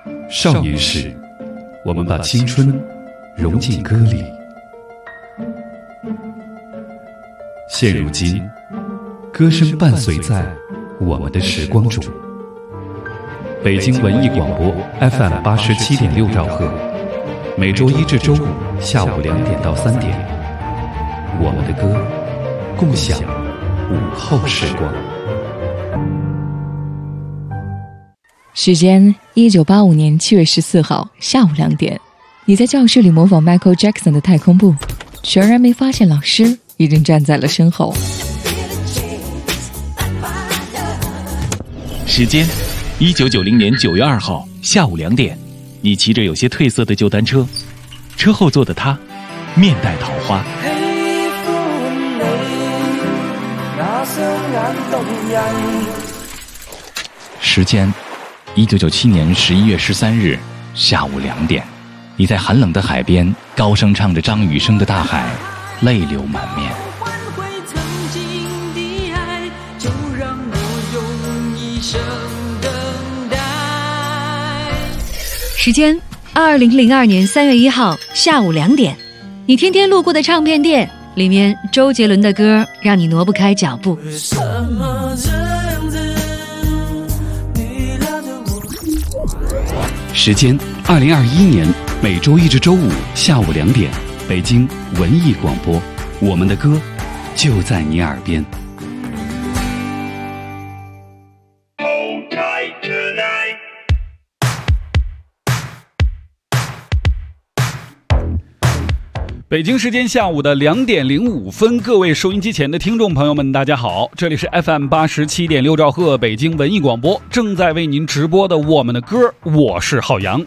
少年时，我们把青春融进歌里。现如今，歌声伴随在我们的时光中。北京文艺广播 FM 87.6兆赫，每周一至周五下午2点到3点，我们的歌，共享午后时光。 时间1985年7月14号下午2点，你在教室里模仿 Michael Jackson 的太空步，全然没发现老师已经站在了身后。 时间1990年9月2号下午2点，你骑着有些褪色的旧单车，车后座的他面带桃花。时间1997年11月13日下午2点，你在寒冷的海边高声唱着张雨生的《大海》，泪流满面。 时间2002年3月1号下午2点，你天天路过的唱片店里面，周杰伦的歌让你挪不开脚步。 时间2021年每周一至周五下午2点，北京文艺广播，我们的歌就在你耳边。北京时间下午的2点05分，各位收音机前的听众朋友们，大家好，这里是 FM 87.6兆赫北京文艺广播，正在为您直播的我们的歌，我是浩洋。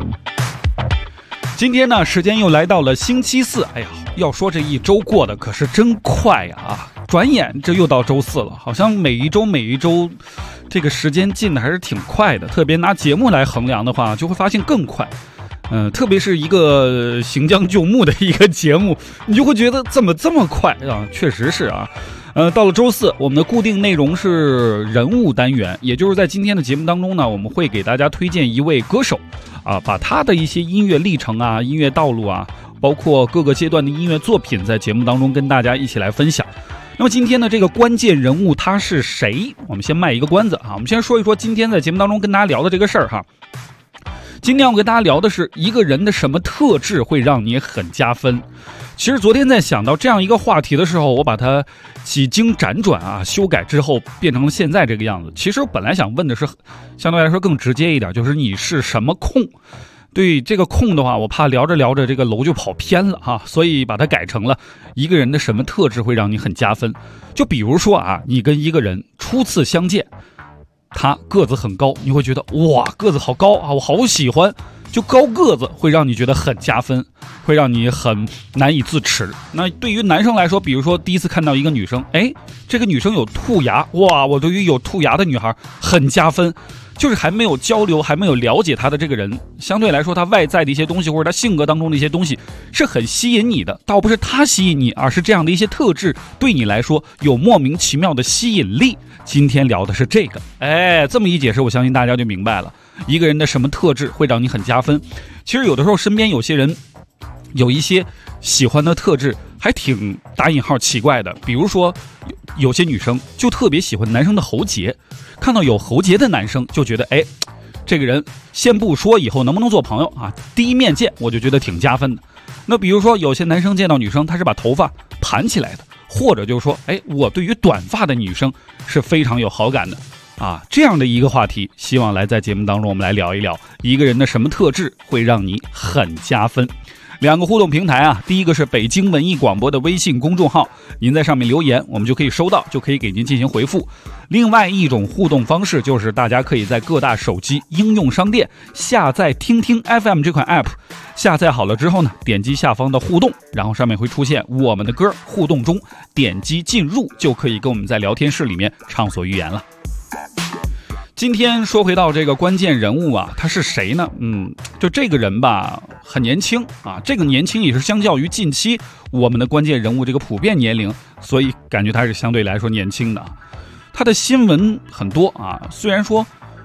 今天呢，时间又来到了星期四，哎呀，要说这一周过得可是真快呀！转眼这又到周四了，好像每一周这个时间进的还是挺快的，特别拿节目来衡量的话，就会发现更快。特别是一个行将就木的一个节目，你就会觉得怎么这么快啊？确实是啊。到了周四，我们的固定内容是人物单元，也就是在今天的节目当中呢，我们会给大家推荐一位歌手啊，把他的一些音乐历程啊、音乐道路啊，包括各个阶段的音乐作品，在节目当中跟大家一起来分享。那么今天的这个关键人物他是谁？我们先卖一个关子啊，我们先说一说今天在节目当中跟大家聊的这个事儿哈。今天我跟大家聊的是一个人的什么特质会让你很加分。其实昨天在想到这样一个话题的时候，我把它几经辗转啊修改之后变成了现在这个样子。其实我本来想问的是相对来说更直接一点，就是你是什么控。对这个控的话，我怕聊着聊着这个楼就跑偏了哈，所以把它改成了一个人的什么特质会让你很加分。就比如说啊，你跟一个人初次相见，他个子很高，你会觉得哇，个子好高啊，我好喜欢。就高个子会让你觉得很加分，会让你很难以自持。那对于男生来说，比如说第一次看到一个女生，哎，这个女生有兔牙，哇，我对于有兔牙的女孩很加分。就是还没有交流，还没有了解她的这个人，相对来说她外在的一些东西或者她性格当中的一些东西是很吸引你的，倒不是她吸引你，而是这样的一些特质对你来说有莫名其妙的吸引力。今天聊的是这个，哎，这么一解释，我相信大家就明白了，一个人的什么特质会让你很加分。其实有的时候身边有些人有一些喜欢的特质还挺打引号奇怪的，比如说有些女生就特别喜欢男生的喉结，看到有喉结的男生就觉得，哎，这个人先不说以后能不能做朋友啊，第一面见我就觉得挺加分的。那比如说有些男生见到女生他是把头发盘起来的，或者就是说，哎，我对于短发的女生是非常有好感的啊，这样的一个话题，希望来在节目当中我们来聊一聊一个人的什么特质会让你很加分。2个互动平台啊，第一个是北京文艺广播的微信公众号，您在上面留言，我们就可以收到，就可以给您进行回复。另外一种互动方式就是大家可以在各大手机应用商店下载听听 FM 这款 app， 下载好了之后呢，点击下方的互动，然后上面会出现我们的歌互动中，点击进入就可以跟我们在聊天室里面畅所欲言了。今天说回到这个关键人物啊，他是谁呢？就这个人吧，很年轻啊，这个年轻也是相较于近期我们的关键人物这个普遍年龄，所以感觉他是相对来说年轻的。他的新闻很多啊，虽然说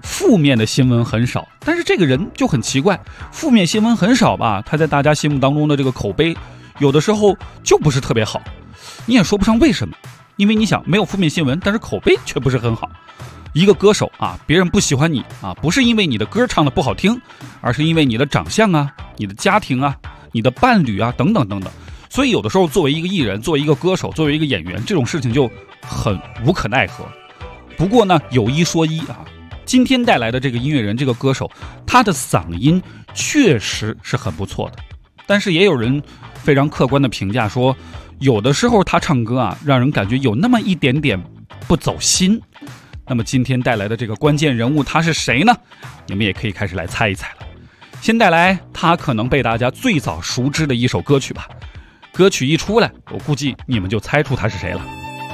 负面的新闻很少，但是这个人就很奇怪，负面新闻很少吧，他在大家心目当中的这个口碑有的时候就不是特别好，你也说不上为什么，因为你想没有负面新闻，但是口碑却不是很好。一个歌手啊，别人不喜欢你啊，不是因为你的歌唱的不好听，而是因为你的长相啊、你的家庭啊、你的伴侣啊等等等等。所以有的时候作为一个艺人、作为一个歌手、作为一个演员，这种事情就很无可奈何。不过呢，有一说一啊，今天带来的这个音乐人、这个歌手，他的嗓音确实是很不错的。但是也有人非常客观的评价说，有的时候他唱歌啊，让人感觉有那么一点点不走心。那么今天带来的这个关键人物他是谁呢？你们也可以开始来猜一猜了。先带来他可能被大家最早熟知的一首歌曲吧。歌曲一出来，我估计你们就猜出他是谁了。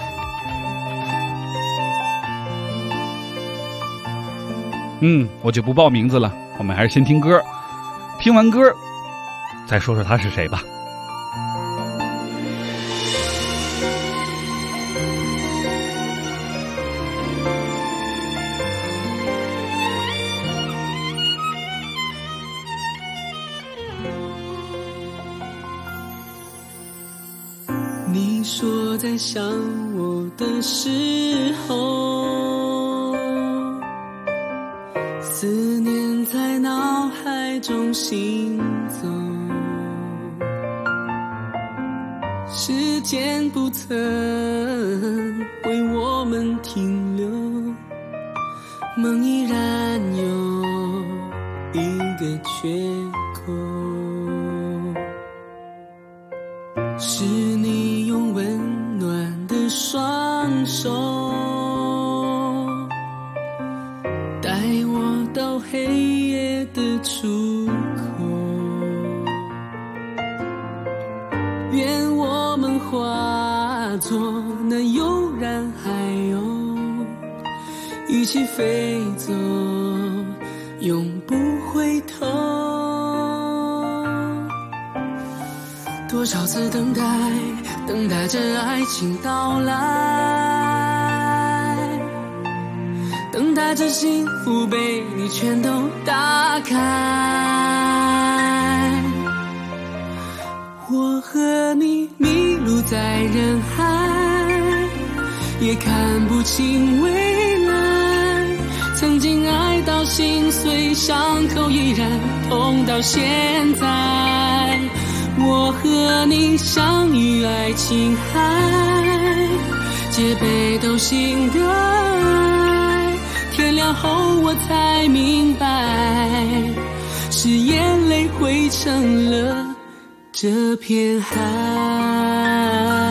我就不报名字了，我们还是先听歌，听完歌再说说他是谁吧。 你说在想我的时候，思念在脑海中行走，时间不曾为我们停留，梦依然有一个缺口，是你用温暖的双手带我到黑夜的出口，愿我们化作那悠然海鸥，一起飞走，永不回头。多少次等待，等待着爱情到来，等待着幸福被你全都打开。我和你迷路在人海，也看不清未来，曾经爱到心碎，伤口依然痛到现在。我和你相遇爱琴海，戒备都心的爱，天亮后我才明白，是眼泪汇成了这片海。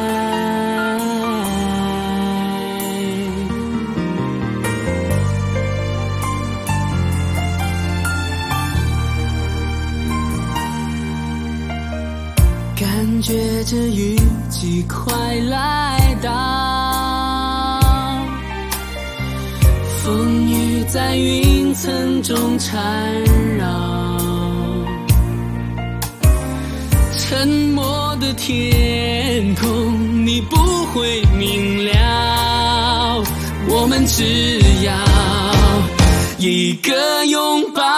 感觉这雨季快来到，风雨在云层中缠绕，沉默的天空你不会明了，我们只要一个拥抱。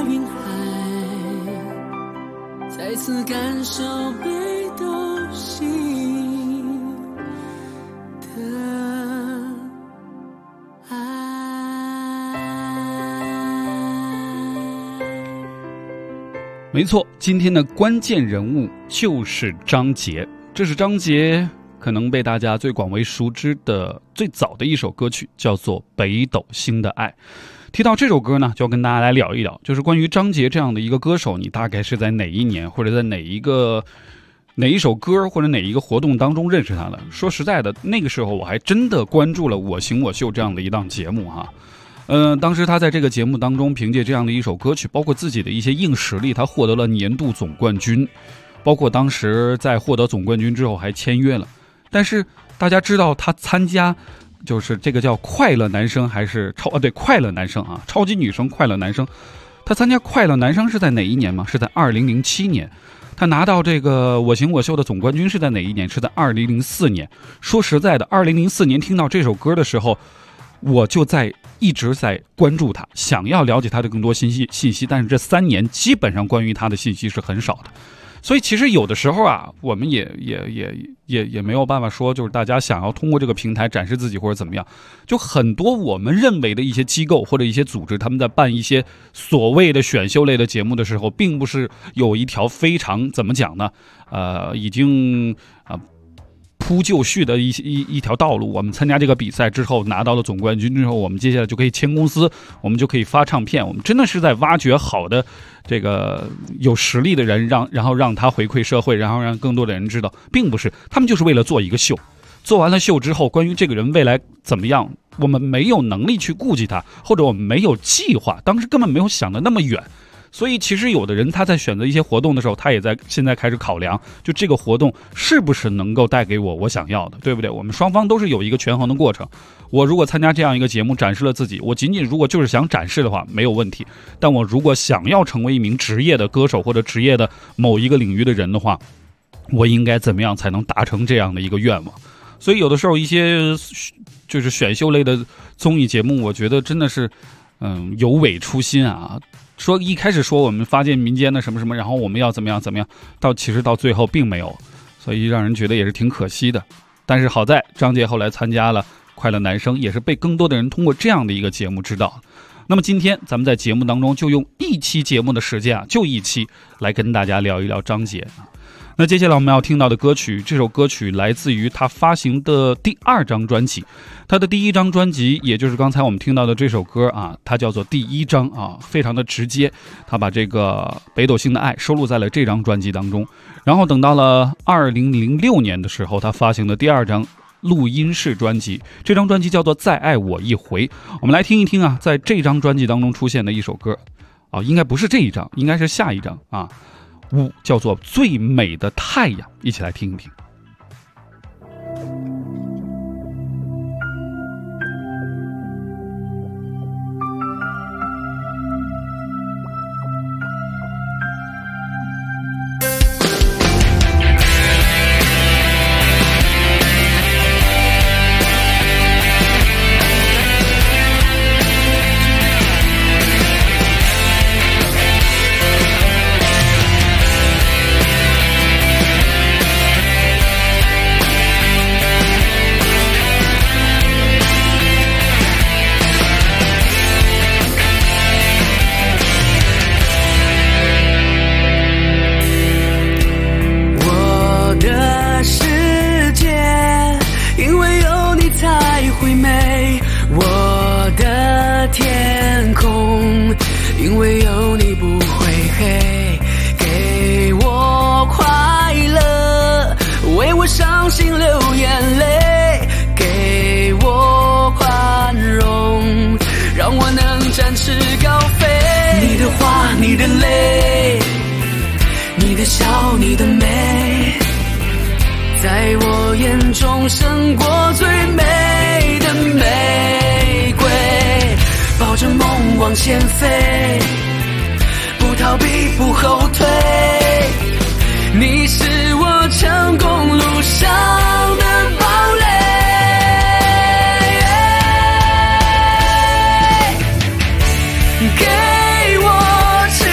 云海，再次感受北斗星的爱。 没错，今天的关键人物就是张杰。这是张杰可能被大家最广为熟知的最早的一首歌曲，叫做《北斗星的爱》。提到这首歌呢，就要跟大家来聊一聊，就是关于张杰这样的一个歌手，你大概是在哪一年，或者在哪一首歌或者哪一个活动当中认识他的。说实在的，那个时候我还真的关注了《我行我秀》这样的一档节目哈。当时他在这个节目当中凭借这样的一首歌曲，包括自己的一些硬实力，他获得了年度总冠军，包括当时在获得总冠军之后还签约了。但是大家知道他参加就是这个叫快乐男生还是快乐男生啊，超级女生快乐男生，他参加快乐男生是在哪一年吗？是在2007年。他拿到这个我行我秀的总冠军是在哪一年？是在2004年。说实在的，2004年听到这首歌的时候，我就一直在关注他，想要了解他的更多信息，但是这3年基本上关于他的信息是很少的。所以其实有的时候啊，我们也没有办法说，就是大家想要通过这个平台展示自己或者怎么样，就很多我们认为的一些机构或者一些组织，他们在办一些所谓的选秀类的节目的时候，并不是有一条非常怎么讲呢？已经铺就绪的一条道路。我们参加这个比赛之后拿到了总冠军之后，我们接下来就可以签公司，我们就可以发唱片。我们真的是在挖掘好的这个有实力的人，然后让他回馈社会，然后让更多的人知道，并不是他们就是为了做一个秀。做完了秀之后，关于这个人未来怎么样，我们没有能力去顾及他，或者我们没有计划，当时根本没有想的那么远。所以其实有的人他在选择一些活动的时候，他也在现在开始考量，就这个活动是不是能够带给我想要的，对不对？我们双方都是有一个权衡的过程。我如果参加这样一个节目展示了自己，我仅仅如果就是想展示的话没有问题，但我如果想要成为一名职业的歌手或者职业的某一个领域的人的话，我应该怎么样才能达成这样的一个愿望？所以有的时候一些就是选秀类的综艺节目，我觉得真的是有违初心啊。说一开始说我们发现民间的什么什么，然后我们要怎么样，其实到最后并没有，所以让人觉得也是挺可惜的。但是好在张杰后来参加了快乐男生，也是被更多的人通过这样的一个节目知道。那么今天咱们在节目当中就用一期节目的时间就一期来跟大家聊一聊张杰。那接下来我们要听到的歌曲，这首歌曲来自于他发行的第2张专辑。他的第1张专辑，也就是刚才我们听到的这首歌啊，它叫做第1章啊，非常的直接。他把这个北斗星的爱收录在了这张专辑当中。然后等到了2006年的时候，他发行的第2张录音室专辑，这张专辑叫做再爱我一回。我们来听一听啊，在这张专辑当中出现的一首歌啊，应该不是这一张，应该是下一张啊。叫做最美的太阳，一起来听一听。 伤心流眼泪，给我宽容，让我能展翅高飞。你的话，你的泪，你的笑，你的美，在我眼中胜过最美的玫瑰。抱着梦往前飞，不逃避，不后退，你是我成功路上的堡垒。给我成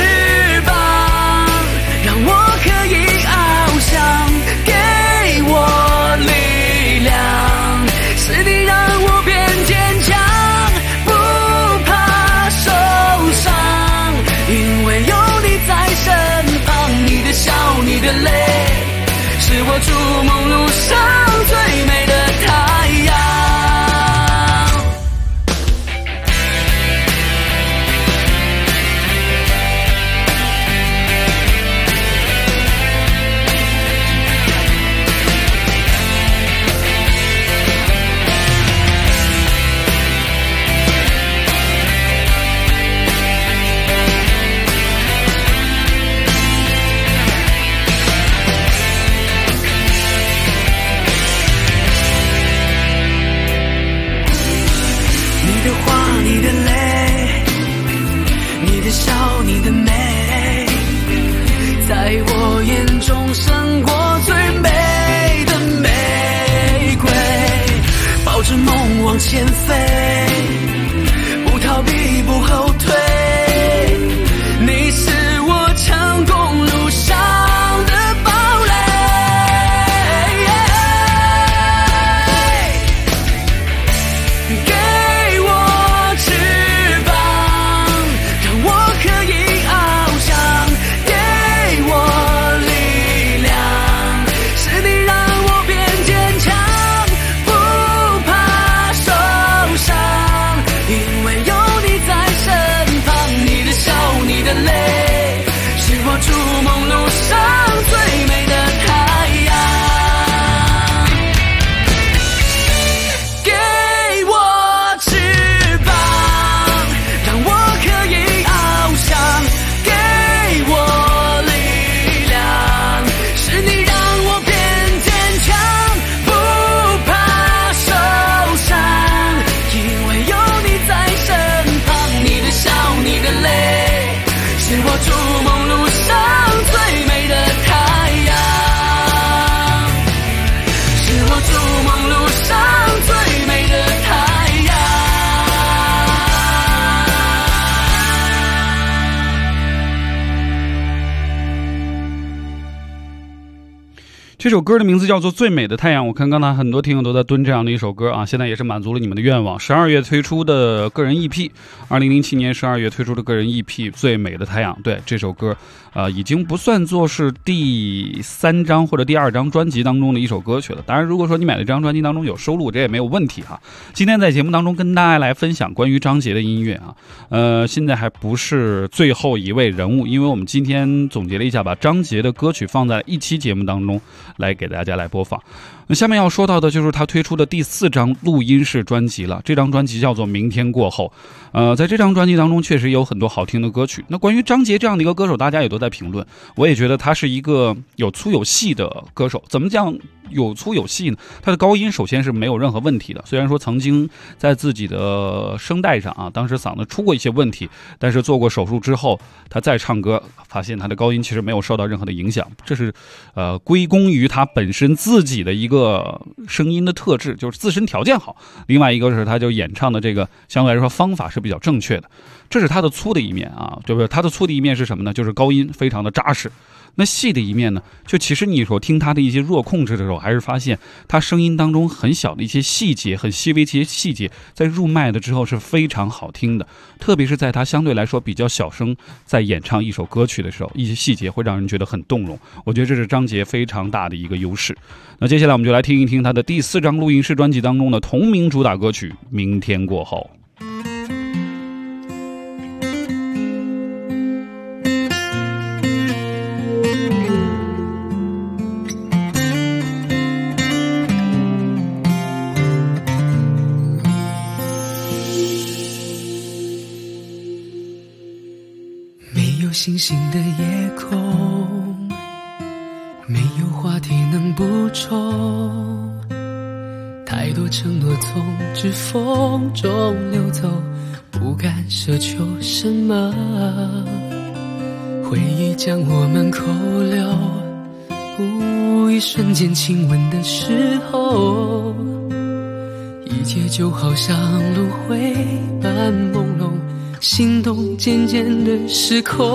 这首歌的名字叫做《最美的太阳》，我看刚才很多听友都在蹲这样的一首歌啊，现在也是满足了你们的愿望。12月推出的个人 EP，2007年12月推出的个人 EP《最美的太阳》，对，这首歌已经不算作是第3张或者第2张专辑当中的一首歌曲了。当然如果说你买的这张专辑当中有收录，这也没有问题哈。今天在节目当中跟大家来分享关于张杰的音乐啊，现在还不是最后一位人物，因为我们今天总结了一下，把张杰的歌曲放在一期节目当中来给大家来播放。那下面要说到的就是他推出的第4张录音室专辑了，这张专辑叫做《明天过后》。在这张专辑当中确实有很多好听的歌曲。那关于张杰这样的一个歌手，大家也都在评论，我也觉得他是一个有粗有细的歌手。怎么讲有粗有细呢？他的高音首先是没有任何问题的，虽然说曾经在自己的声带上啊，当时嗓子出过一些问题，但是做过手术之后，他再唱歌，发现他的高音其实没有受到任何的影响。这是归功于他本身自己的一个声音的特质，就是自身条件好。另外一个是他就演唱的这个相对来说方法是比较正确的，这是他的粗的一面啊，对不对？他的粗的一面是什么呢？就是高音非常的扎实。那细的一面呢，就其实你所听他的一些弱控制的时候，还是发现他声音当中很小的一些细节，很细微一些细节，在入麦的之后是非常好听的。特别是在他相对来说比较小声在演唱一首歌曲的时候，一些细节会让人觉得很动容。我觉得这是张杰非常大的一个优势。那接下来我们就来听一听他的第4张录音室专辑当中的同名主打歌曲《明天过后》。 星星的夜空，没有话题能补充，太多承诺从指缝中流走，不敢奢求什么。回忆将我们扣留，一瞬间亲吻的时候，一切就好像轮回般朦胧，心动渐渐的失控。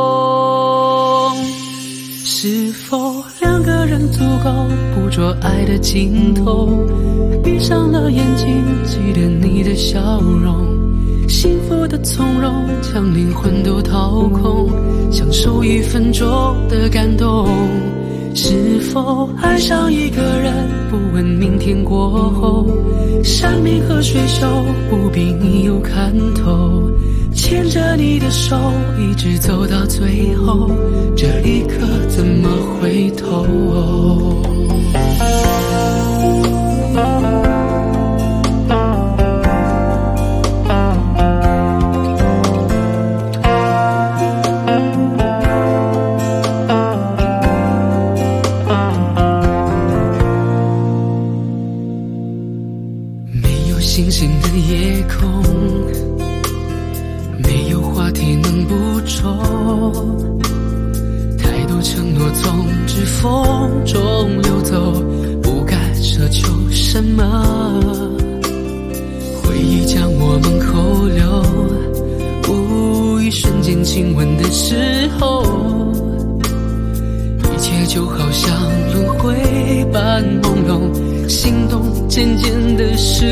是否2个人足够捕捉爱的尽头？闭上了眼睛，记得你的笑容，幸福的从容，将灵魂都掏空，享受1分钟的感动。是否爱上一个人，不问明天过后，山明和水秀，不必你有看头，牵着你的手一直走到最后，这一刻怎么回头？没有星星的夜空，没有话题能补充，太多承诺从指缝中流走，不敢奢求什么。回忆将我们扣留，一瞬间亲吻的时候，一切就好像轮回般朦胧，心动渐渐的失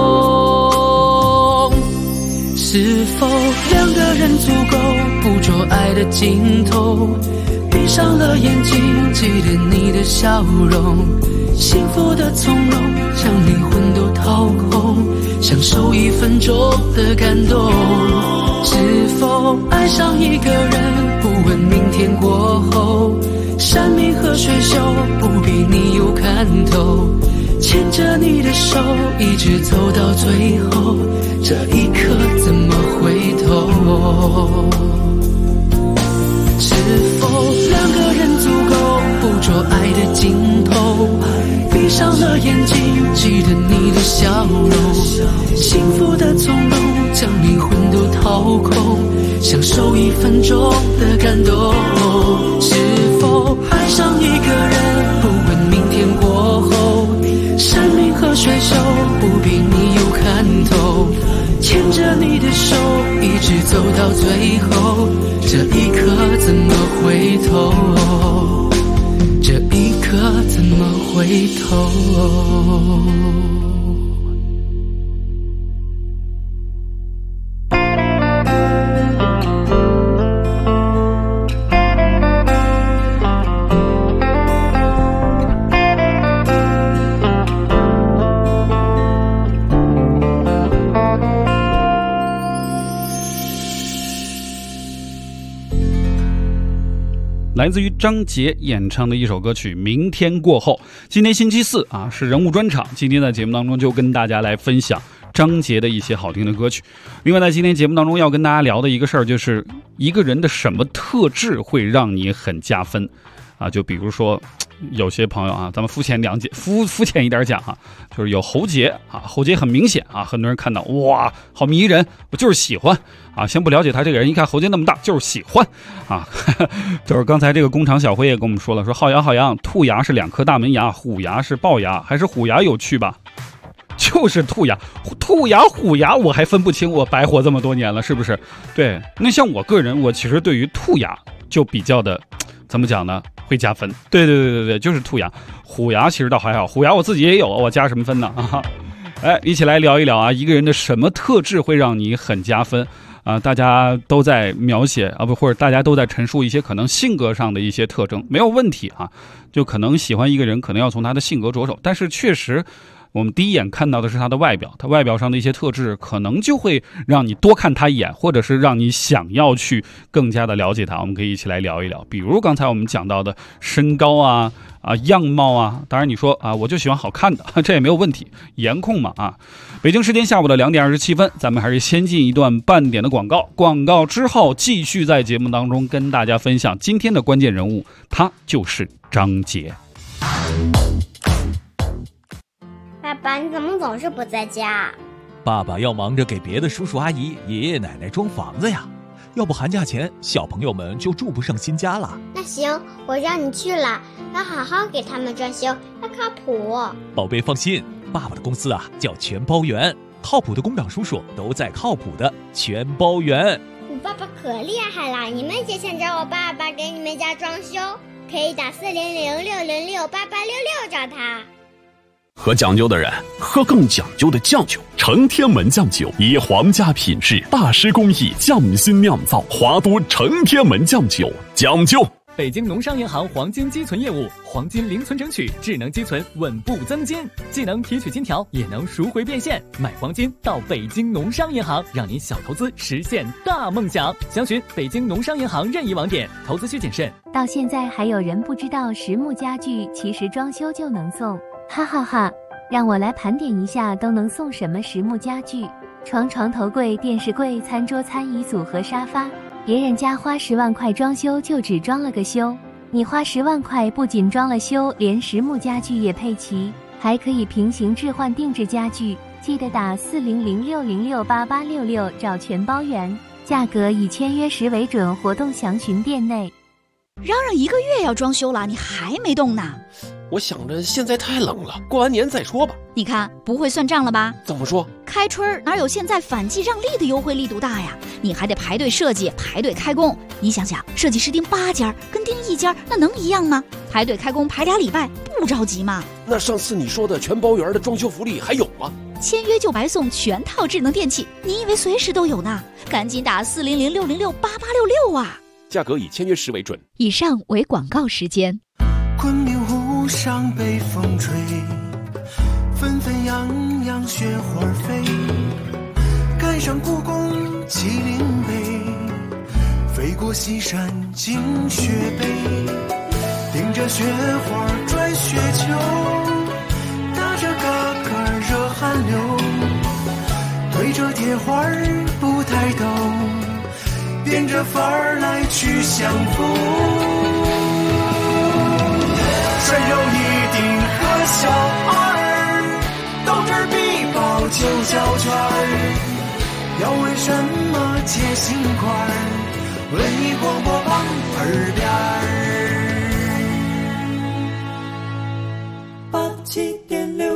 控。是否2个人足够捕捉爱的尽头？闭上了眼睛，记得你的笑容，幸福的从容，将灵魂都掏空，享受1分钟的感动。是否爱上一个人，不问明天过后，山明和水秀，不必你有看头，牵着你的手一直走到最后，这一刻怎么回头？是否2个人足够捕捉爱的尽头？闭上了眼睛，记得你的笑容，幸福的从容，将灵魂都掏空，享受1分钟的感动。是否爱上一个人，不问明天过后，山明和水秀，不必你有看头，牵着你的手一直走到最后，这一刻怎么回头？ 这一刻怎么回头？ 来自于张杰演唱的一首歌曲《明天过后》。今天星期四啊，是人物专场。今天在节目当中就跟大家来分享张杰的一些好听的歌曲。另外在今天节目当中要跟大家聊的一个事儿，就是一个人的什么特质会让你很加分啊？就比如说有些朋友啊，咱们肤浅一点讲啊，就是有喉结啊，喉结很明显啊，很多人看到哇，好迷人，我就是喜欢啊。先不了解他这个人，一看喉结那么大，就是喜欢啊。就是刚才这个工厂小辉也跟我们说了，说浩洋，兔牙是2颗大门牙，虎牙是龅牙，还是虎牙有趣吧？就是兔牙、虎牙，我还分不清，我白活这么多年了，是不是？对，那像我个人，我其实对于兔牙就比较的，怎么讲呢？会加分。对，就是兔牙。虎牙其实倒还好，虎牙我自己也有，我加什么分呢？啊，哎，一起来聊一聊啊，一个人的什么特质会让你很加分啊？大家都在描写啊，或者大家都在陈述一些可能性格上的一些特征，没有问题啊。就可能喜欢一个人，可能要从他的性格着手，但是确实。我们第一眼看到的是他的外表，他外表上的一些特质可能就会让你多看他一眼，或者是让你想要去更加的了解他。我们可以一起来聊一聊，比如刚才我们讲到的身高啊、样貌啊，当然你说啊，我就喜欢好看的，这也没有问题，颜控嘛啊。北京时间下午的2点27分，咱们还是先进一段半点的广告，广告之后继续在节目当中跟大家分享今天的关键人物，他就是张杰。 爸爸，你怎么总是不在家？ 爸爸要忙着给别的叔叔阿姨、爷爷奶奶装房子呀，要不寒假前小朋友们就住不上新家了。 那行，我让你去了，要好好给他们装修，要靠谱。 宝贝放心，爸爸的公司啊叫全包园，靠谱的工长叔叔都在靠谱的全包园。 我爸爸可厉害了，你们也想找我爸爸给你们家装修，可以打400-606-8866找他。 喝讲究的人喝更讲究的酱酒，成天门酱酒以皇家品质、大师工艺匠心酿造，华都成天门酱酒讲究。 北京农商银行黄金积存业务，黄金零存整取，智能积存，稳步增金，既能提取金条，也能赎回变现。买黄金到北京农商银行，让您小投资实现大梦想。详询北京农商银行任意网点，投资需谨慎。 到现在还有人不知道实木家具其实装修就能送，哈哈哈！让我来盘点一下都能送什么实木家具：床、床头柜、电视柜、餐桌、餐椅组合、沙发。别人家花10万块装修就只装了个修，你花10万块不仅装了修，连实木家具也配齐，还可以平行置换定制家具。记得打400-606-8866找全包园，价格以签约时为准，活动详询店内。 嚷嚷1个月要装修了，你还没动呢？ 我想着现在太冷了，过完年再说吧。 你看不会算账了吧？ 怎么说？ 开春哪有现在反季让利的优惠力度大呀？你还得排队设计，排队开工。你想想，设计师盯8家跟盯1家那能一样吗？排队开工排2礼拜不着急吗？ 那上次你说的全包园的装修福利还有吗？ 签约就白送全套智能电器，你以为随时都有呢？赶紧打400-606-8866啊！ 价格以签约时为准。 以上为广告时间。 昆明湖上北风吹，纷纷扬扬雪花飞，赶上故宫麒麟碑，飞过西山惊雪碑，顶着雪花转雪球，打着嘎嘎热汗流，对着铁花不抬头，变着法儿来去相逢。涮肉一定和小二，豆汁儿必爆就胶圈儿，要问什么接心块儿，问你广播旁耳边儿。87.6。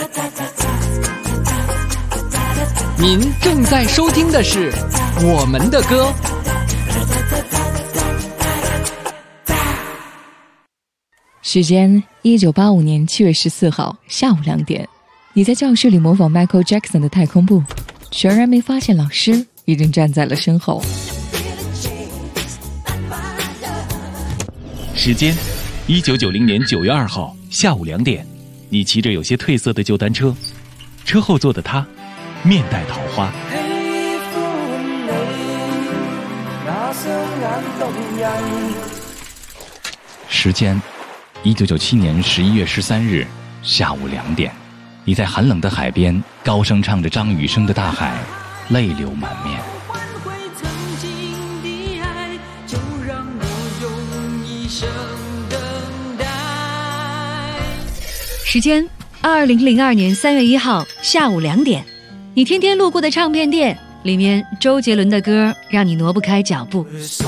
您正在收听的是我们的歌。 时间1985年7月14号下午2点，你在教室里模仿 Michael Jackson 的太空步，全然没发现老师已经站在了身后。 时间1990年9月2号下午2点，你骑着有些褪色的旧单车，车后座的他面带桃花。时间1997年11月13日下午2点，你在寒冷的海边高声唱着张雨生的《大海》，泪流满面。 时间2002年3月1号下午2点，你天天路过的唱片店，里面周杰伦的歌让你挪不开脚步。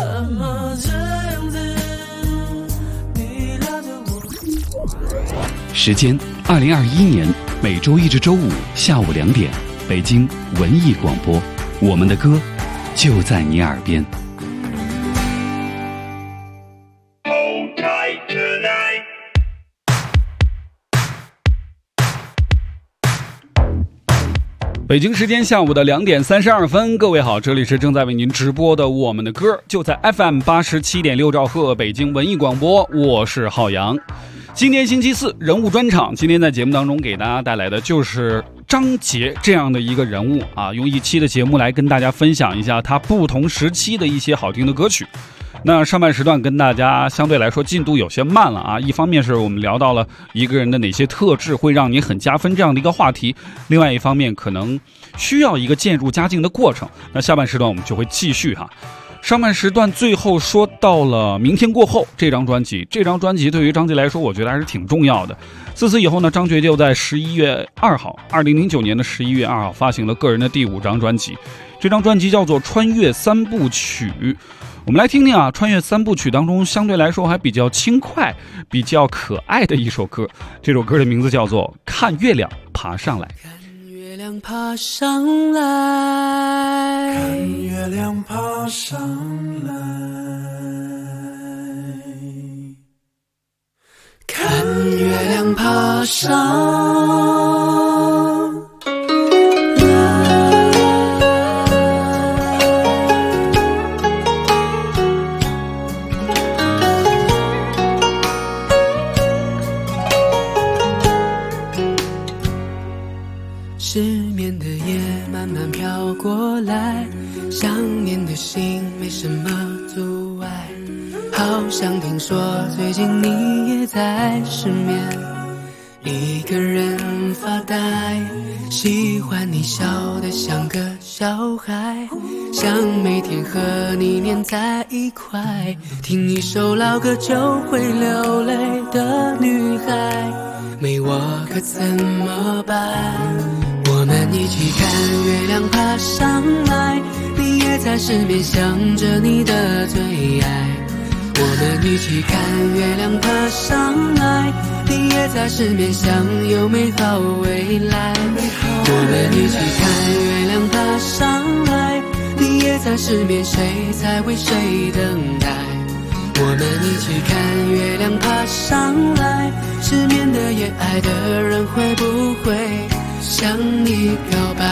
时间2021年每周一至周五下午2点，北京文艺广播，我们的歌就在你耳边。北京时间下午的2点32分，各位好，这里是正在为您直播的我们的歌，就在 FM 87.6兆赫北京文艺广播，我是浩洋。今天星期四人物专场，今天在节目当中给大家带来的就是张杰这样的一个人物啊，用一期的节目来跟大家分享一下他不同时期的一些好听的歌曲。那上半时段跟大家相对来说进度有些慢了啊，一方面是我们聊到了一个人的哪些特质会让你很加分这样的一个话题，另外一方面可能需要一个渐入佳境的过程。那下半时段我们就会继续哈。上半时段最后说到了明天过后这张专辑，这张专辑对于张杰来说我觉得还是挺重要的。自此以后呢，张杰就在11月2号2009年的11月2号发行了个人的第5张专辑，这张专辑叫做穿越3部曲。我们来听听啊，穿越3部曲当中相对来说还比较轻快比较可爱的一首歌，这首歌的名字叫做看月亮爬上来。 月亮爬上来，看月亮爬上来，看月亮爬上失眠的夜慢慢飘过来，想念的心没什么阻碍，好像听说最近你也在失眠，一个人发呆，喜欢你笑得像个小孩，想每天和你黏在一块，听一首老歌就会流泪的女孩，没我可怎么办？我们一起看月亮爬上来，你也在失眠想着你的最爱，我们一起看月亮爬上来，你也在失眠想有美好未来，我们一起看月亮爬上来，你也在失眠谁在为谁等待，我们一起看月亮爬上来，失眠的夜爱的人会不会向你告白？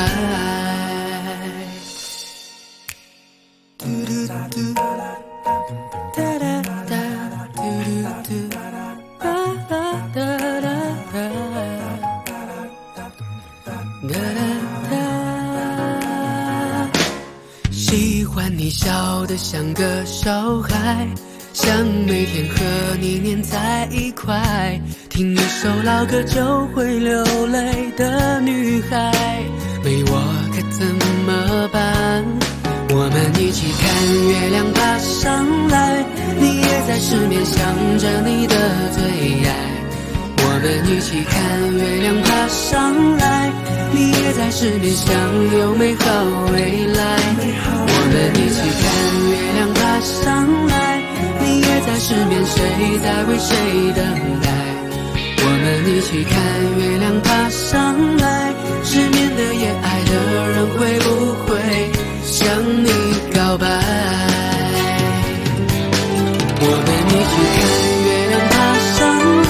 喜欢你笑得像个小孩，想每天和你黏在一块，听一首老歌就会流泪的女孩，没我可怎么办？我们一起看月亮爬上来，你也在失眠想着你的最爱，我们一起看月亮爬上来，你也在失眠想有美好未来，我们一起看月亮爬上来，你也在失眠谁在为谁等待，我们一起看月亮爬上来，失眠的夜爱的人会不会向你告白？我们一起看月亮爬上来，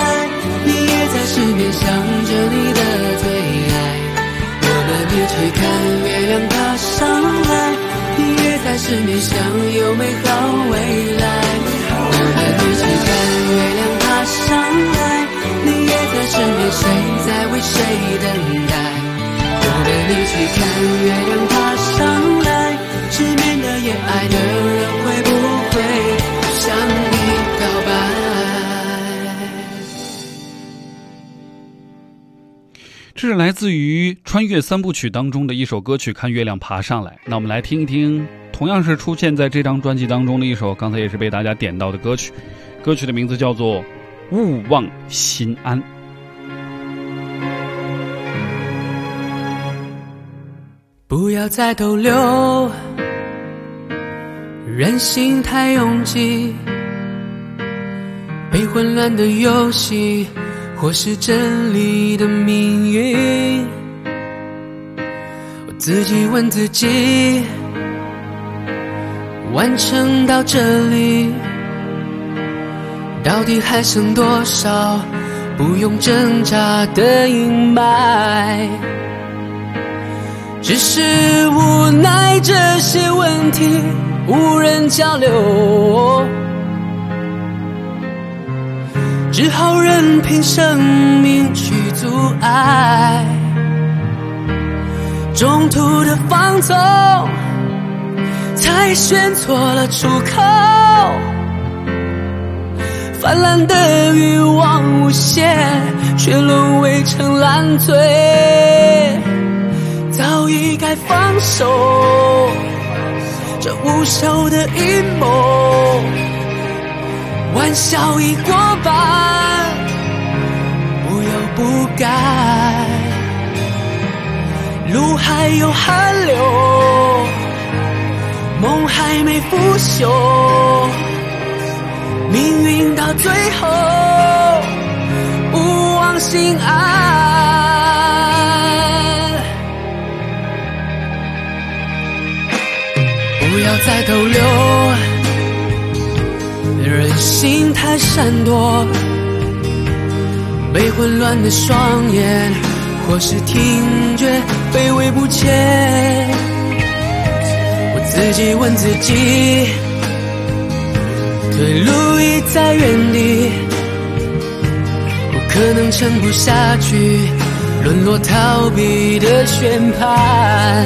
想有美好未来。我和你去看月亮爬上来，你也在身边，谁在为谁等待？我和你去看月亮爬上来，失眠的夜，爱的人会不会向你告白？ 这是来自于《穿越三部曲》当中的一首歌曲《看月亮爬上来》。那我们来听一听，同样是出现在这张专辑当中的一首，刚才也是被大家点到的歌曲。歌曲的名字叫做《勿忘心安》。 不要再逗留，人心太拥挤，被混乱的游戏或是真理的命运。我自己问自己，完成到这里，到底还剩多少不用挣扎的阴霾？只是无奈这些问题无人交流，只好任凭生命去阻碍。中途的放纵，才选错了出口。泛滥的欲望无限，却沦为成烂醉。早已该放手，这无休的阴谋。玩笑已过半，不忧不改，路还有寒流，梦还没腐朽，命运到最后勿忘心安。不要再逗留，人心太闪躲，被混乱的双眼或是听觉卑微不前。我自己问自己，退路已在原地，我可能撑不下去，沦落逃避的宣判。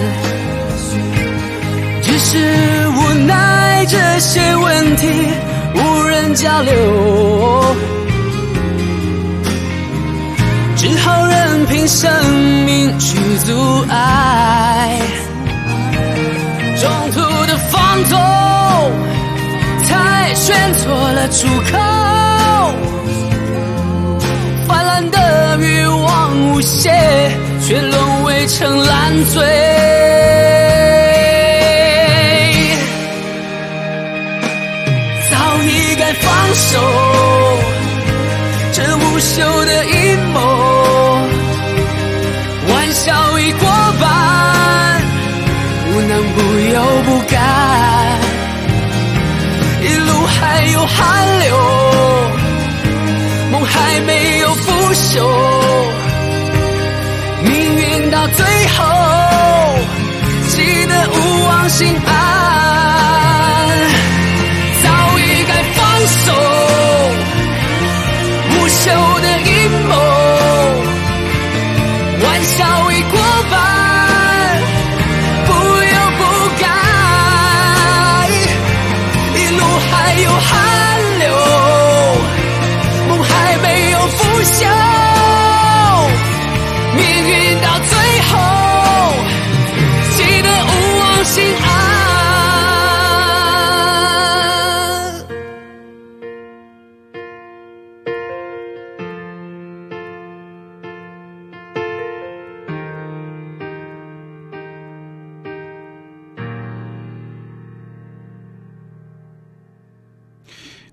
只是无奈这些问题无人交流，只好任凭生命去阻碍。中途的放纵，才选错了出口。泛滥的欲望无限，却沦为成烂醉。放手，这无休的阴谋。玩笑已过半，不能不忧不改。一路还有寒流，梦还没有腐朽。命运到最后，记得勿忘心安。早已该放手，无休的阴谋。玩笑已过半，不忧不改。一路还有寒流，梦还没有腐朽。命运到最后，记得勿忘心安。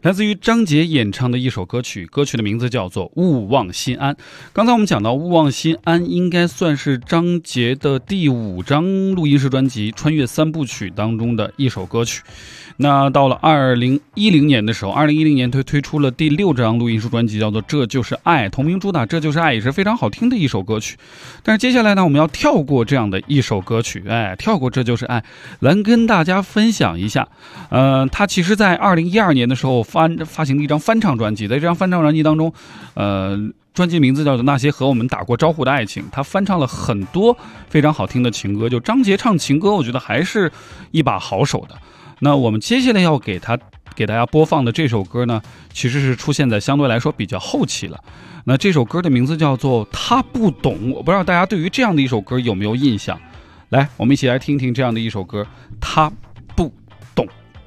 来自于张杰演唱的一首歌曲，歌曲的名字叫做《勿忘心安》。刚才我们讲到《勿忘心安》应该算是张杰的第5张录音室专辑《穿越3部曲》当中的一首歌曲。那到了2010年的时候，2010年推出了第6张录音室专辑，叫做《这就是爱》，同名主打《这就是爱》也是非常好听的一首歌曲。但是接下来呢，我们要跳过这样的一首歌曲，跳过《这就是爱》，来跟大家分享一下。他其实在2012年的时候发行了一张翻唱专辑，在这张翻唱专辑当中，专辑名字叫做《那些和我们打过招呼的爱情》，他翻唱了很多非常好听的情歌，就张杰唱情歌，我觉得还是一把好手的。那我们接下来要给大家播放的这首歌呢，其实是出现在相对来说比较后期了。那这首歌的名字叫做《他不懂》，我不知道大家对于这样的一首歌有没有印象？来，我们一起来听听这样的一首歌，《他不懂》。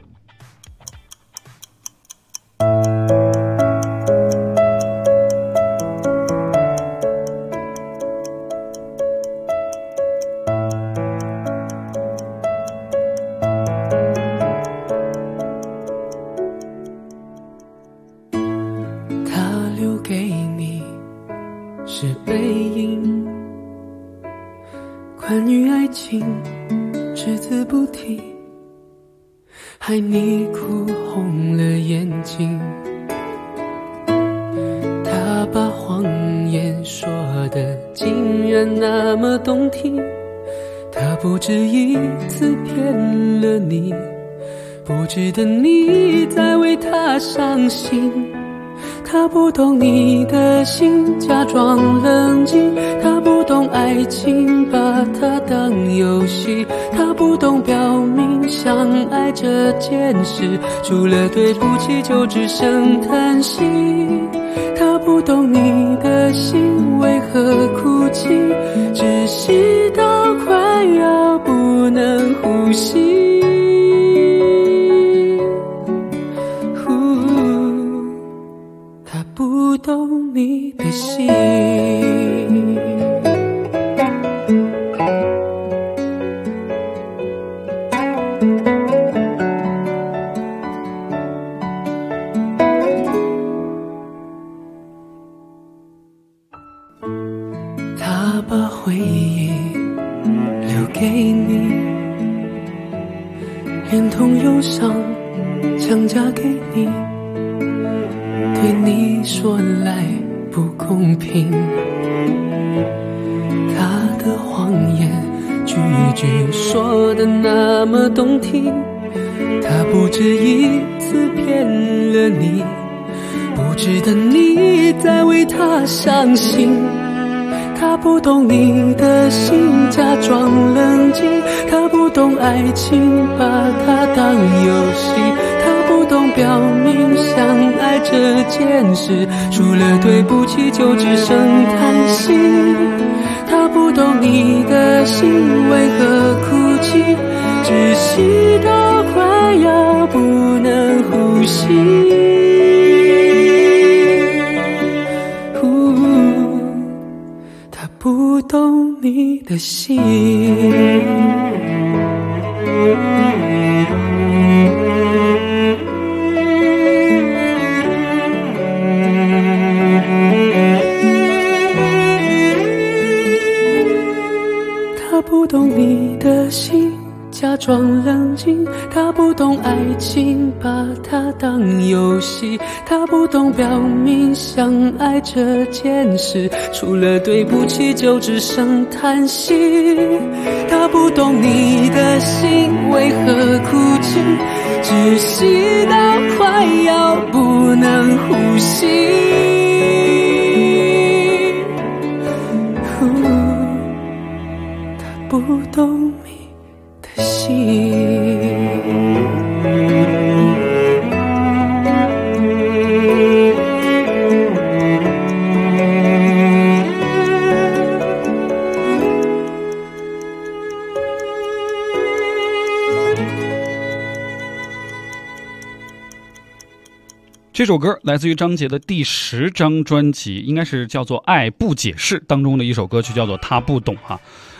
是背影，关于爱情只字不提，害你哭红了眼睛。他把谎言说得竟然那么动听，他不止一次骗了你，不值得你再为他伤心。他不懂你的心，假装冷静，他不懂爱情，把它当游戏，他不懂表明相爱这件事，除了对不起就只剩叹息。他不懂你的心为何哭泣，窒息到快要不能呼吸。不懂你的心，他把回忆留给你，连同忧伤强加给你，对你说来不公平，他的谎言句句说得那么动听，他不止一次骗了你，不值得你再为他伤心。他不懂你的心，假装冷静，他不懂爱情，把它当游戏，他不懂表明相爱这件事，除了对不起就只剩叹息。他不懂你的心为何哭泣，窒息到快要不能呼吸。他不懂你的心，他不懂你的心，假装冷静，他不懂爱情，把它当游戏，他不懂表明相爱这件事，除了对不起就只剩叹息。他不懂你的心为何哭泣，窒息到快要不能呼吸。他不懂你的心。 这首歌来自于张杰的第10张专辑，应该是叫做《爱不解释》当中的一首歌曲，叫做《他不懂》哈。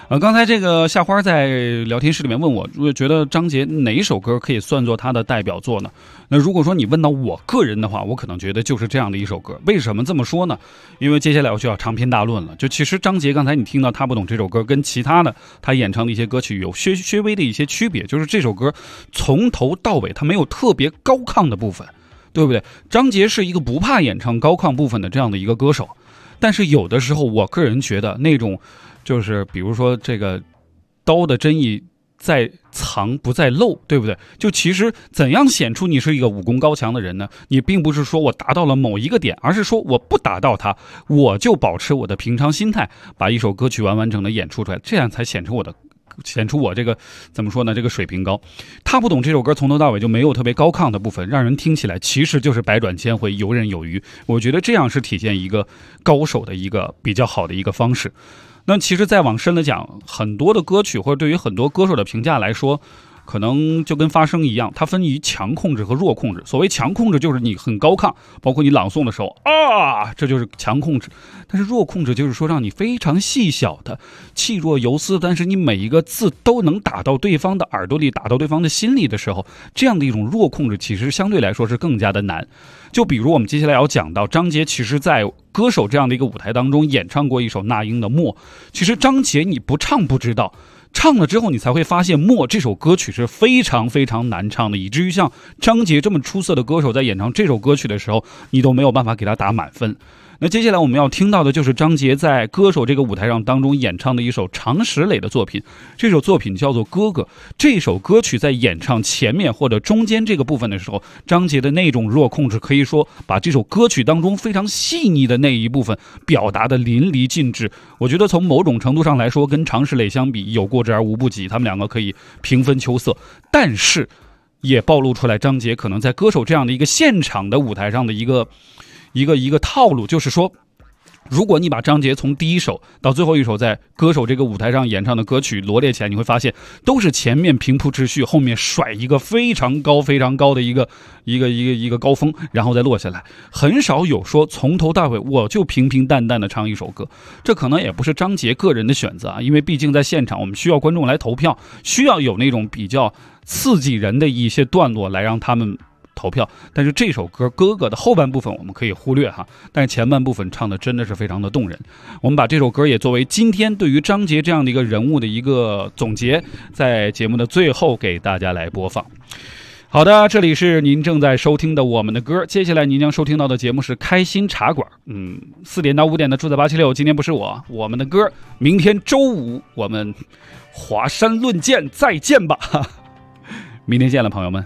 刚才这个夏花在聊天室里面问我觉得张杰哪首歌可以算作他的代表作呢？那如果说你问到我个人的话，我可能觉得就是这样的一首歌。为什么这么说呢？因为接下来我就要长篇大论了。就其实张杰刚才你听到他不懂这首歌，跟其他的他演唱的一些歌曲有稍微的一些区别，就是这首歌从头到尾他没有特别高亢的部分，对不对？张杰是一个不怕演唱高亢部分的这样的一个歌手，但是有的时候我个人觉得那种就是比如说这个刀的真意在藏不在露，对不对？就其实怎样显出你是一个武功高强的人呢？你并不是说我达到了某一个点，而是说我不达到它，我就保持我的平常心态，把一首歌曲完整的演出出来，这样才显出我这个怎么说呢？这个水平高。他不懂这首歌从头到尾就没有特别高亢的部分，让人听起来其实就是百转千回，游刃有余。我觉得这样是体现一个高手的一个比较好的一个方式。那其实再往深了讲，很多的歌曲或者对于很多歌手的评价来说，可能就跟发声一样，它分于强控制和弱控制。所谓强控制就是你很高亢，包括你朗诵的时候啊，这就是强控制。但是弱控制就是说让你非常细小的气若游丝，但是你每一个字都能打到对方的耳朵里，打到对方的心里的时候，这样的一种弱控制其实相对来说是更加的难。就比如我们接下来要讲到张杰其实在歌手这样的一个舞台当中演唱过一首那英的默。其实张杰你不唱不知道，唱了之后你才会发现默这首歌曲是非常非常难唱的，以至于像张杰这么出色的歌手在演唱这首歌曲的时候，你都没有办法给他打满分。那接下来我们要听到的就是张杰在歌手这个舞台上当中演唱的一首常石磊的作品，这首作品叫做《哥哥》。这首歌曲在演唱前面或者中间这个部分的时候，张杰的那种弱控制可以说把这首歌曲当中非常细腻的那一部分表达的淋漓尽致。我觉得从某种程度上来说跟常石磊相比有过之而无不及，他们两个可以平分秋色。但是也暴露出来张杰可能在歌手这样的一个现场的舞台上的一个套路，就是说如果你把张杰从第一首到最后一首在歌手这个舞台上演唱的歌曲罗列起来，你会发现都是前面平铺直叙，后面甩一个非常高的一个高峰，然后再落下来，很少有说从头到尾我就平平淡淡的唱一首歌。这可能也不是张杰个人的选择啊，因为毕竟在现场我们需要观众来投票，需要有那种比较刺激人的一些段落来让他们投票。但是这首歌《哥哥》的后半部分我们可以忽略哈，但是前半部分唱的真的是非常的动人。我们把这首歌也作为今天对于张杰这样的一个人物的一个总结，在节目的最后给大家来播放。好的，这里是您正在收听的我们的歌，接下来您将收听到的节目是开心茶馆。4点到5点的住在876，今天不是我们的歌，明天周五我们华山论剑再见吧，明天见了朋友们。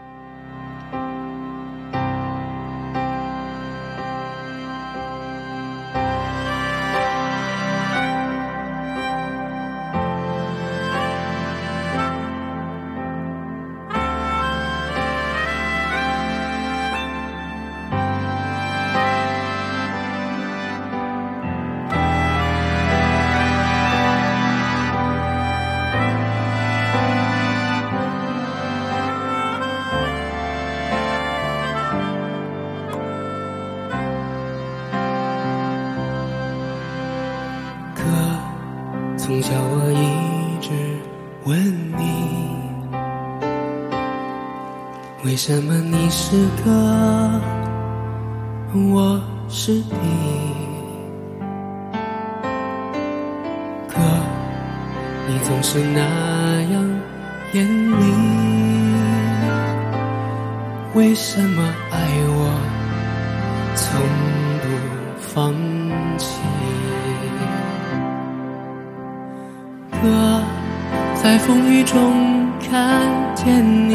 从小我一直问你，为什么你是歌，我是你？歌，你总是那样严厉，为什么爱我从不放弃？歌，在风雨中看见你，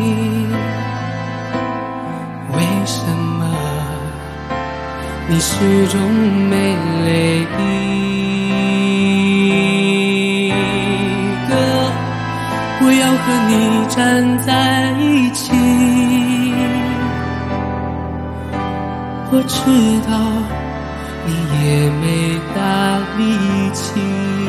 为什么你始终没泪滴？歌，我要和你站在一起，我知道你也没大力气。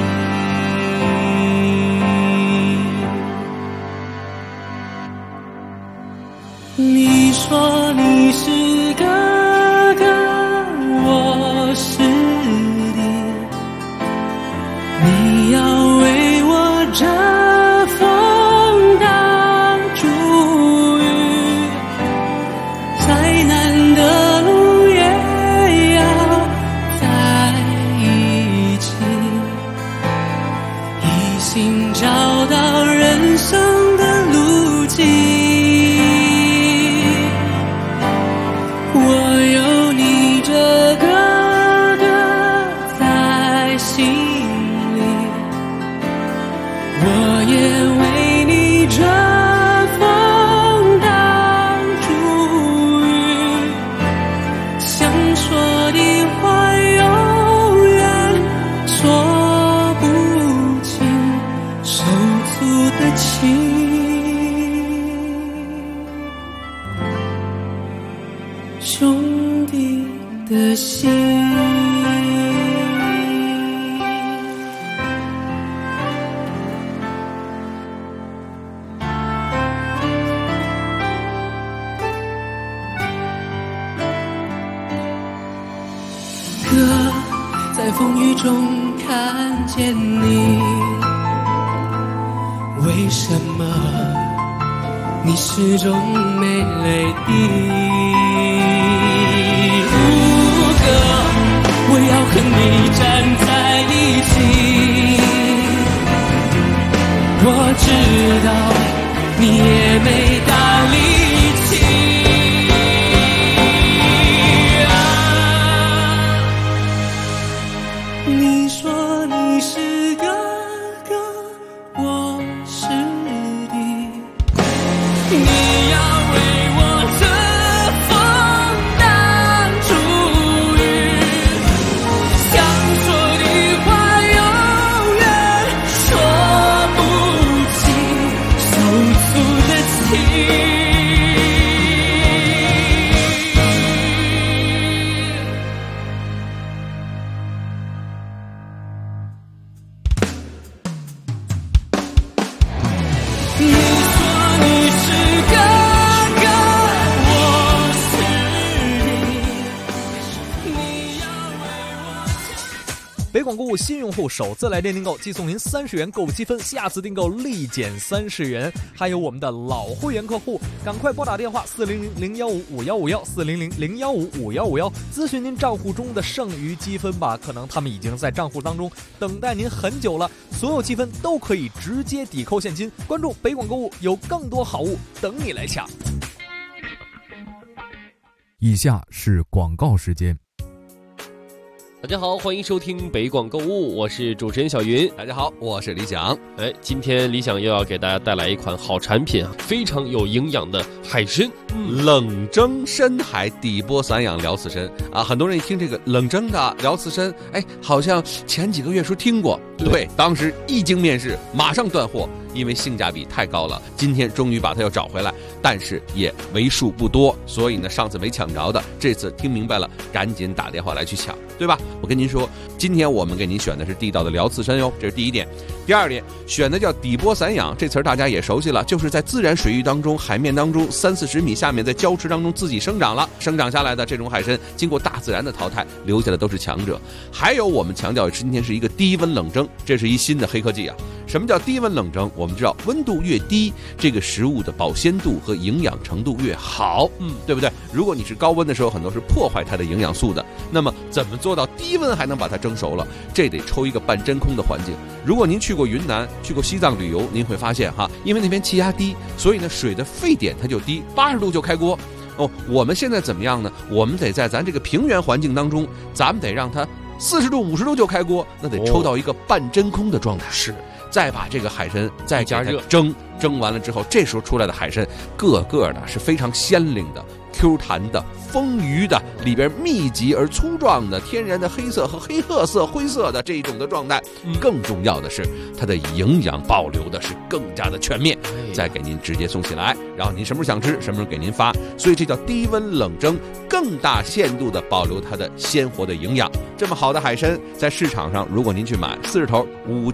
你说你是哥哥，我是弟，你要为兄弟的心。哥，在风雨中看见你，为什么你始终没泪滴？哥，我要和你站在一起，我知道你也没大力气。你说你是哥哥，我是弟，你要为我遮风挡雨，想说的话永远说不清，手足的情。 北广购物新用户首次来电订购即送您30元购物积分，下次订购立减30元。还有我们的老会员客户，赶快拨打电话400-015-5151，400-015-5151，咨询您账户中的剩余积分吧。可能他们已经在账户当中等待您很久了，所有积分都可以直接抵扣现金。关注北广购物，有更多好物等你来抢。 以下是广告时间。 大家好，欢迎收听北广购物，我是主持人小云。 大家好，我是李想。 今天李想又要给大家带来一款好产品啊，非常有营养的海参， 冷蒸深海底波散养辽刺参啊！很多人一听这个冷蒸的辽刺参，好像前几个月说听过，对，当时一经面世，马上断货，因为性价比太高了。今天终于把它又找回来，但是也为数不多，所以呢，上次没抢着的，这次听明白了，赶紧打电话来去抢，对吧？我跟您说，今天我们给您选的是地道的辽刺参哟，这是第一点。第二点，选的叫底波散养，这词儿大家也熟悉了，就是在自然水域当中、海面当中30-40米下面，在礁池当中自己生长下来的这种海参，经过大自然的淘汰，留下的都是强者。还有我们强调今天是一个低温冷蒸，这是一新的黑科技啊。什么叫低温冷蒸？我们知道温度越低，这个食物的保鲜度和营养程度越好，对不对？如果你是高温的时候，很多是破坏它的营养素的。那么怎么做到低温还能把它蒸熟了？这得抽一个半真空的环境。如果您去过云南、去过西藏旅游，您会发现因为那边气压低，所以呢水的沸点它就低，80度就开锅。我们现在怎么样呢？我们得在咱这个平原环境当中，咱们得让它40度、50度就开锅，那得抽到一个半真空的状态。是。再把这个海参再加热蒸完了之后，这时候出来的海参个个的是非常鲜灵的、Q 弹的、丰腴的，里边密集而粗壮的天然的黑色和黑褐色、灰色的这一种的状态。更重要的是，它的营养保留的是更加的全面，再给您直接送起来，然后您什么时候想吃，什么时候给您发。所以这叫低温冷蒸，更大限度的保留它的鲜活的营养。这么好的海参，在市场上如果您去买40头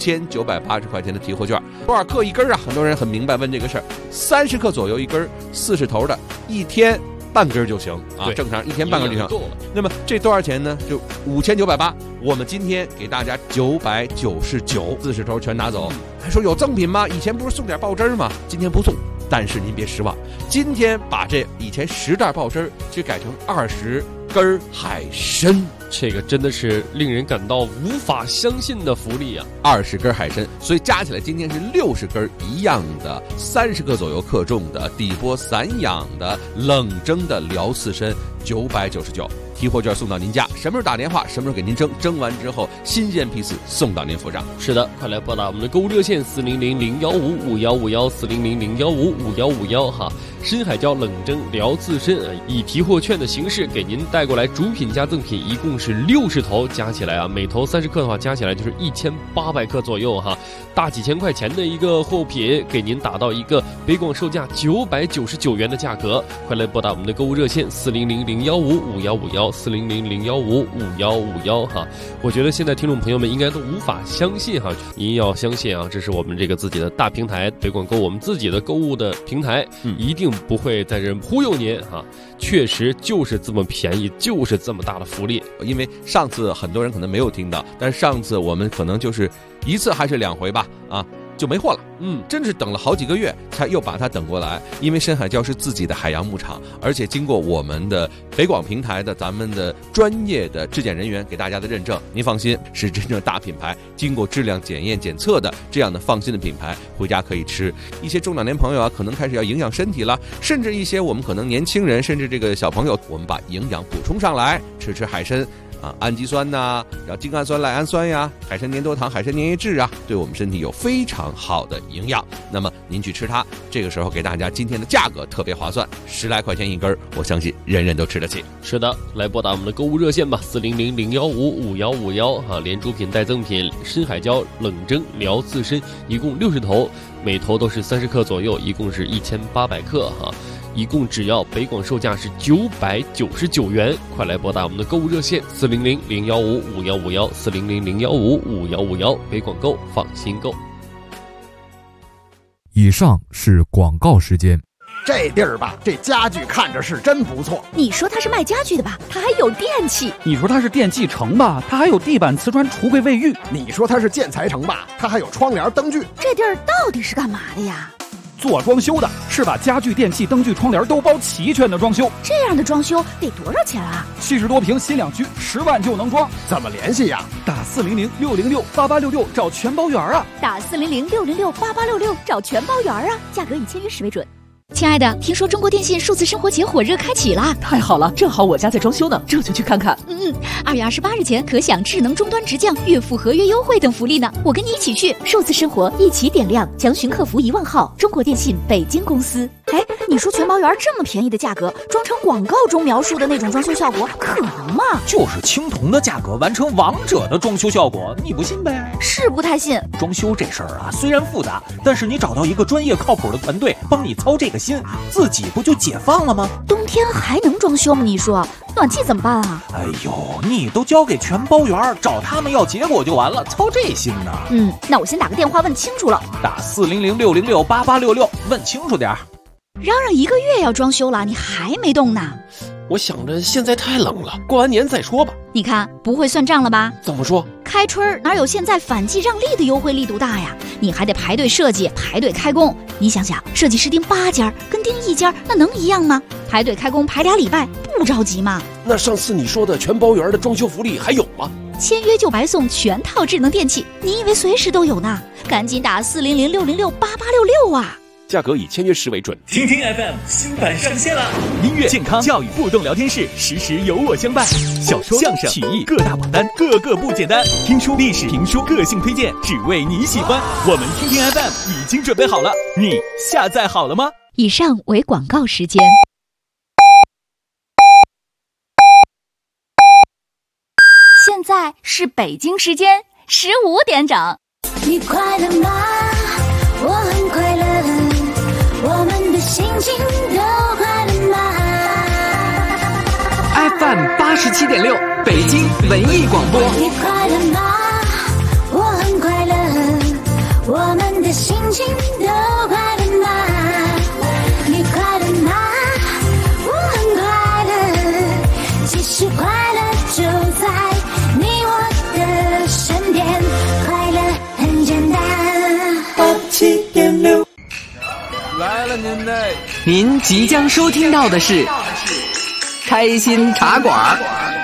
，5980块钱的提货券，多少克一根啊？很多人很明白问这个事儿，30克左右一根，40头的，一天半根就行啊，正常一天半根就行。那么这多少钱呢？就5980，我们今天给大家999，40头全拿走。还说有赠品吗？以前不是送点爆汁吗？今天不送，但是您别失望，今天把这以前10袋爆汁去改成20根海参， 这个真的是令人感到无法相信的福利啊 ！20根海参，所以加起来今天是60根一样的，30克左右克重的底波散养的冷蒸的辽刺参，999。 提货券送到您家，什么时候打电话，什么时候给您蒸，蒸完之后新鲜批次送到您府上。 是的，快来拨打我们的购物热线400-015-5151，400-015-5151哈。深海椒冷蒸疗自身，以提货券的形式给您带过来主品加赠品，一共是60头，加起来啊，每头30克的话，加起来就是1800克左右哈，大几千块钱的一个货品，给您打到一个北广售价999元的价格。快来拨打我们的购物热线400-015-5151，400-015-5151哈。我觉得现在听众朋友们应该都无法相信哈，您要相信啊，这是我们这个自己的大平台北广购，我们自己的购物的平台，一定不会在这忽悠您哈，确实就是这么便宜，就是这么大的福利。 因为上次很多人可能没有听到，但是上次我们可能就是1次还是2回吧，就没货了。真是等了好几个月才又把它等过来。因为深海礁是自己的海洋牧场，而且经过我们的北广平台的咱们的专业的质检人员给大家的认证，您放心，是真正大品牌，经过质量检验检测的这样的放心的品牌，回家可以吃。一些中老年朋友啊，可能开始要营养身体了，甚至一些我们可能年轻人，甚至这个小朋友，我们把营养补充上来，吃海参。氨基酸呐，然后精氨酸、赖氨酸呀，海参粘多糖、海参粘液质啊，对我们身体有非常好的营养。那么您去吃它，这个时候给大家今天的价格特别划算，10来块钱一根，我相信人人都吃得起。 是的，来拨打我们的购物热线吧，400-015-5151哈，连主品带赠品，深海礁冷蒸疗自身，一共60头，每头都是30克左右，一共是1800克哈。一共只要北广售价是999元，快来拨打我们的购物热线400-015-5151，400-015-5151，北广购，放心购。 以上是广告时间。 这地儿吧，这家具看着是真不错。 你说它是卖家具的吧，它还有电器。 你说它是电器城吧，它还有地板、瓷砖、橱柜、卫浴。 你说它是建材城吧，它还有窗帘、灯具。 这地儿到底是干嘛的呀？ 做装修的，是把家具、电器、灯具、窗帘都包齐全的装修。 这样的装修得多少钱啊 ？70多平新两居，10万就能装。 怎么联系呀？ 打400-606-8866找全包圆啊！ 打400-606-8866找全包圆啊！价格以签约时为准。亲爱的，听说中国电信数字生活节火热开启啦！ 太好了，正好我家在装修呢，这就去看看。 2月28日前可享智能终端直降、月付合约优惠等福利呢。我跟你一起去，数字生活一起点亮，详询客服1万号，中国电信北京公司。哎，你说全包圆这么便宜的价格，装成广告中描述的那种装修效果，可能吗？ 就是青铜的价格完成王者的装修效果，你不信呗？ 是不太信。 装修这事儿啊，虽然复杂，但是你找到一个专业靠谱的团队帮你操这个心，自己不就解放了吗？ 冬天还能装修吗？你说暖气怎么办啊？ 哎呦，你都交给全包圆，找他们要结果就完了，操这心呢？ 那我先打个电话问清楚了。 打400-606-8866，问清楚点儿。 嚷嚷1个月要装修了，你还没动呢？ 我想着现在太冷了，过完年再说吧。 你看不会算账了吧？ 怎么说？ 开春哪有现在反季让利的优惠力度大呀？你还得排队设计，排队开工。你想想，设计师盯8家，跟盯1家，那能一样吗？排队开工排2礼拜，不着急吗？ 那上次你说的全包圆的装修福利还有吗？ 签约就白送全套智能电器，你以为随时都有呢？赶紧打400-606-8866啊！ 价格以签约时为准。 听听 FM 新版上线了，音乐、健康、教育、互动聊天室，时时有我相伴。小说、相声、曲艺各大榜单，个个不简单。听书、历史、评书、个性推荐，只为你喜欢。我们听听 FM 已经准备好了，你下载好了吗？ 以上为广告时间。 现在是北京时间15点整。 你快乐吗？我很快乐，我们的心情都快乐吗 ？FM 87.6，北京文艺广播。 你快乐吗？我很快乐，我们的心情都快乐吗？你快乐吗？我很快乐，其实快乐就在你我的身边，快乐很简单。87.6 来了您的， 您即将收听到的是开心茶馆。